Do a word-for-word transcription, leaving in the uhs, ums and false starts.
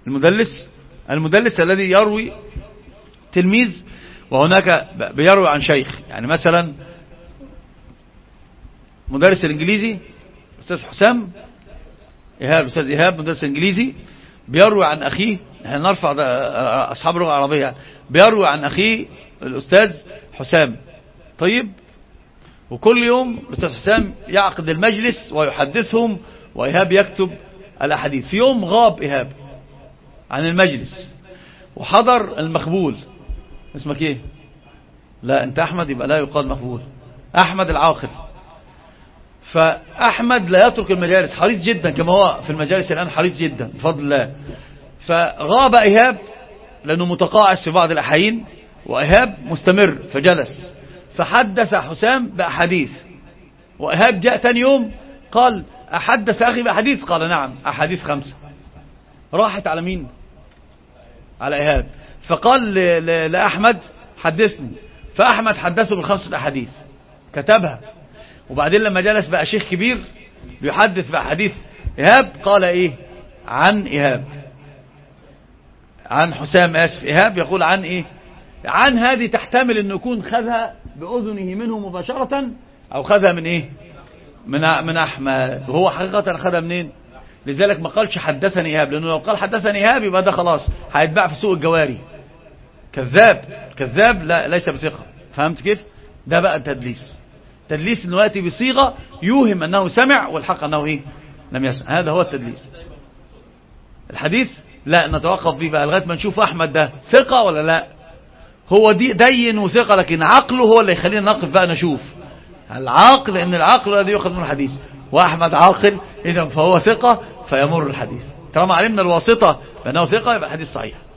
المدلس المدلس الذي يروي تلميذ وهناك بيروي عن شيخ. يعني مثلا مدرس الانجليزي استاذ حسام ايهاب، استاذ ايهاب مدرس انجليزي بيروي عن اخيه، احنا نرفع اصحاب اللغه العربيه، بيروي عن اخيه الاستاذ حسام. طيب، وكل يوم الاستاذ حسام يعقد المجلس ويحدثهم وايهاب يكتب الاحاديث. في يوم غاب ايهاب عن المجلس وحضر المخبول. اسمك ايه؟ لا انت احمد، يبقى لا يقال مخبول، احمد العاقل. فاحمد لا يترك المجالس، حريص جدا كما هو في المجالس الان، حريص جدا بفضل الله. فغاب ايهاب لانه متقاعس في بعض الاحايين، وايهاب مستمر فجلس، فحدث حسام باحاديث. وايهاب جاء ثاني يوم قال احدث اخي باحاديث؟ قال نعم، احاديث خمسة. راحت على مين؟ على ايهاب. فقال لاحمد حدثني، فاحمد حدثه بالخمسة احاديث، كتبها. وبعدين لما جلس بقى شيخ كبير بيحدث باحاديث ايهاب، قال ايه؟ عن ايهاب، عن حسام، اسف، ايهاب يقول عن ايه؟ عن هذه تحتمل انه يكون خذها باذنه منه مباشرة، او خذها من ايه؟ من من احمد. وهو حقيقة خذها منين؟ لذلك ما قالش حدثني ايهاب، لانه لو قال حدثني ايهاب يبقى ده خلاص هيتباع في سوق الجواري، كذاب. كذاب لا ليس بثقة. فهمت كيف؟ ده بقى التدليس. تدليس انه ياتي بصيغة يوهم انه سمع والحق انه ايه؟ لم يسمع. هذا هو التدليس. الحديث لا نتوقف به بقى لغايه ما نشوف احمد ده ثقة ولا لا. هو دي دين وثقة، لكن عقله هو اللي يخلينا نقف بقى نشوف العقل، ان العقل الذي يؤخذ من الحديث، واحمد عاقل اذا فهو ثقة فيمر الحديث. طالما علمنا الواسطة بانه ثقة يبقى الحديث صحيح.